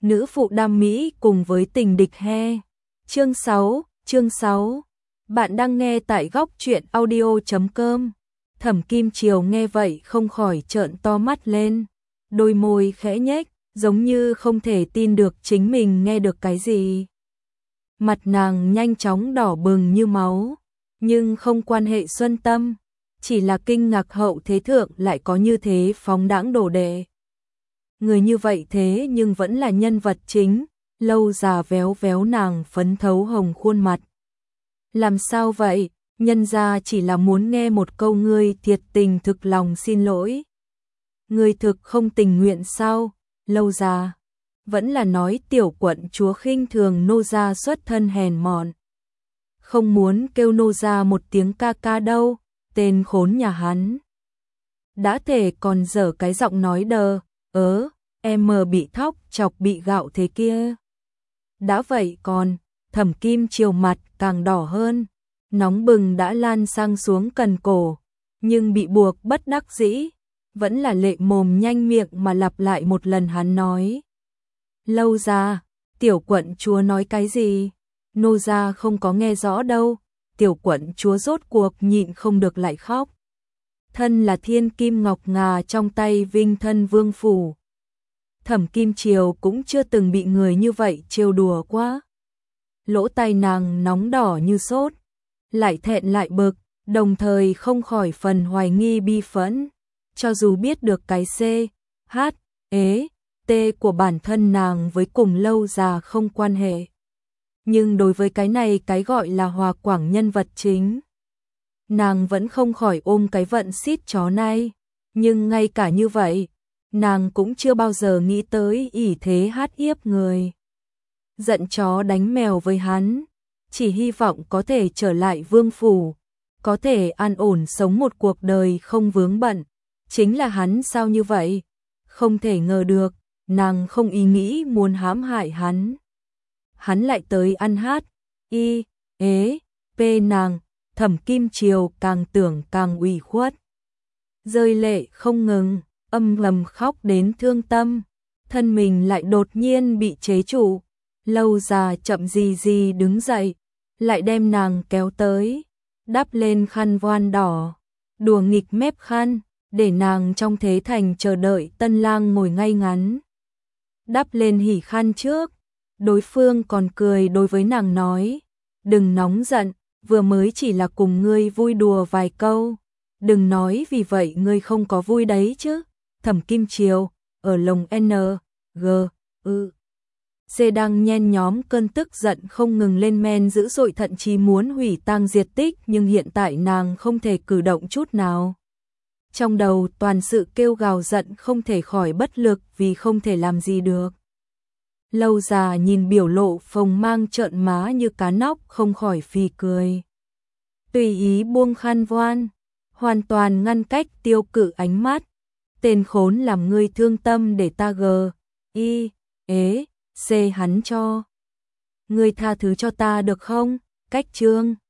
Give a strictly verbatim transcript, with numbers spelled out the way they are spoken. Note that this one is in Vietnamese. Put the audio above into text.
Nữ phụ đam mỹ cùng với tình địch he. Chương sáu, chương sáu. Bạn đang nghe tại góc truyện audio chấm com. Thẩm Kim Triều nghe vậy không khỏi trợn to mắt lên, đôi môi khẽ nhếch, giống như không thể tin được chính mình nghe được cái gì. Mặt nàng nhanh chóng đỏ bừng như máu, nhưng không quan hệ Xuân Tâm, chỉ là kinh ngạc hậu thế thượng lại có như thế phóng đãng đồ đệ. Người như vậy thế nhưng vẫn là nhân vật chính, Lâu già véo véo nàng phấn thấu hồng khuôn mặt. Làm sao vậy, nhân gia chỉ là muốn nghe một câu ngươi thiệt tình thực lòng xin lỗi. Ngươi thực không tình nguyện sao, Lâu già. Vẫn là nói tiểu quận chúa khinh thường nô gia xuất thân hèn mọn. Không muốn kêu nô gia một tiếng ca ca đâu, tên khốn nhà hắn. Đã thể còn dở cái giọng nói đờ, ớ, em mờ bị thóc chọc bị gạo thế kia. Đã vậy còn, Thẩm Kim Triều mặt càng đỏ hơn, nóng bừng đã lan sang xuống cần cổ, nhưng bị buộc bất đắc dĩ, vẫn là lệ mồm nhanh miệng mà lặp lại một lần hắn nói. Lâu ra, tiểu quận chúa nói cái gì? Nô gia không có nghe rõ đâu, tiểu quận chúa rốt cuộc nhịn không được lại khóc. Thân là thiên kim ngọc ngà trong tay vinh thân vương phủ. Thẩm Kim Triều cũng chưa từng bị người như vậy trêu đùa quá. Lỗ tai nàng nóng đỏ như sốt, lại thẹn lại bực, đồng thời không khỏi phần hoài nghi bi phẫn. Cho dù biết được cái C, H, ế, T của bản thân nàng với cùng Lâu già không quan hệ. Nhưng đối với cái này cái gọi là Hòa Quảng nhân vật chính, nàng vẫn không khỏi ôm cái vận xít chó này. Nhưng ngay cả như vậy, nàng cũng chưa bao giờ nghĩ tới ỷ thế hát hiếp người. Giận chó đánh mèo với hắn, chỉ hy vọng có thể trở lại vương phủ, có thể an ổn sống một cuộc đời không vướng bận. Chính là hắn sao như vậy? Không thể ngờ được, nàng không ý nghĩ muốn hãm hại hắn. Hắn lại tới ăn hát, y, ế, p nàng, Thẩm Kim Triều càng tưởng càng ủy khuất. Rơi lệ không ngừng, âm lầm khóc đến thương tâm, thân mình lại đột nhiên bị chế trụ. Lâu già chậm gì gì đứng dậy, lại đem nàng kéo tới, đắp lên khăn voan đỏ, đùa nghịch mép khăn, để nàng trong thế thành chờ đợi tân lang ngồi ngay ngắn. Đắp lên hỉ khăn trước, đối phương còn cười đối với nàng nói, đừng nóng giận, vừa mới chỉ là cùng ngươi vui đùa vài câu, đừng nói vì vậy ngươi không có vui đấy chứ. Thẩm Kim Triều, ở lồng N, G, ư. C đang nhen nhóm cơn tức giận không ngừng lên men dữ dội, thậm chí muốn hủy tang diệt tích, nhưng hiện tại nàng không thể cử động chút nào. Trong đầu toàn sự kêu gào giận không thể khỏi bất lực vì không thể làm gì được. Lâu già nhìn biểu lộ phồng mang trợn má như cá nóc không khỏi phì cười. Tùy ý buông khăn voan, hoàn toàn ngăn cách tiêu cự ánh mắt. Tên khốn làm ngươi thương tâm để ta gờ, y, ế, c hắn cho. Ngươi tha thứ cho ta được không? Cách chương.